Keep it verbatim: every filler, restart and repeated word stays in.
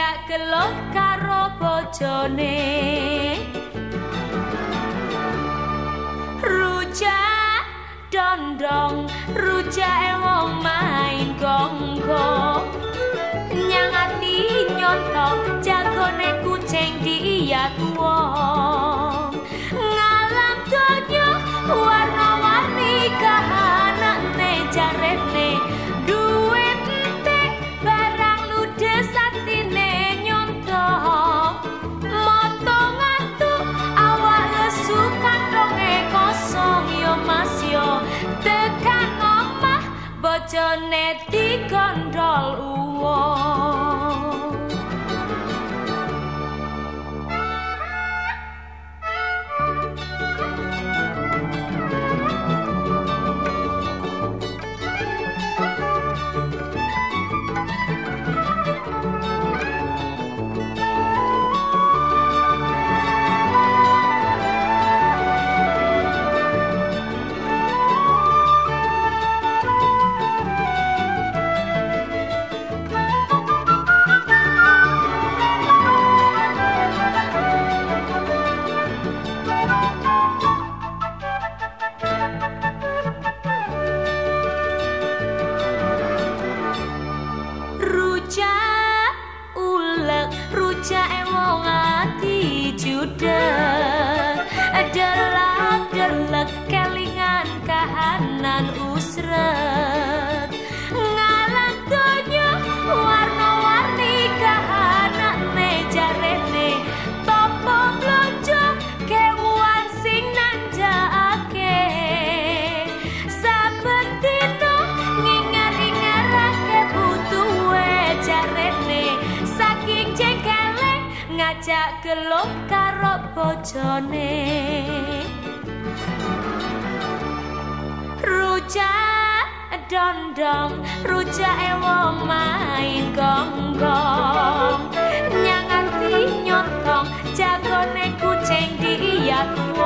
ngajak gelut karo bojone. Rujak dondong, rujak wong main gonggong, nyangati nyontok jagone kucing diiyat wong. Ngalam donya warna-warni kahanane jarene, duwe entek barang ludes atine nyontok. Moto ngantuk awak lesu kantonge kosong yo mas yo, tekan omah bojone digondol uwong. Rujak ulek, rujak wong ati judeg, delak-delek kelingan kahanan usret. Ngalang donya warna-warni kahanane jarene, topo blonjo kewan sing nanjakake. Saben dina ngingar-ingarake butuhe jarene, saking jengkele ngajak gelut karo bojone. Rujak dondong, rujak wong main gonggong, nyangati nyontong jagone kucing diiyat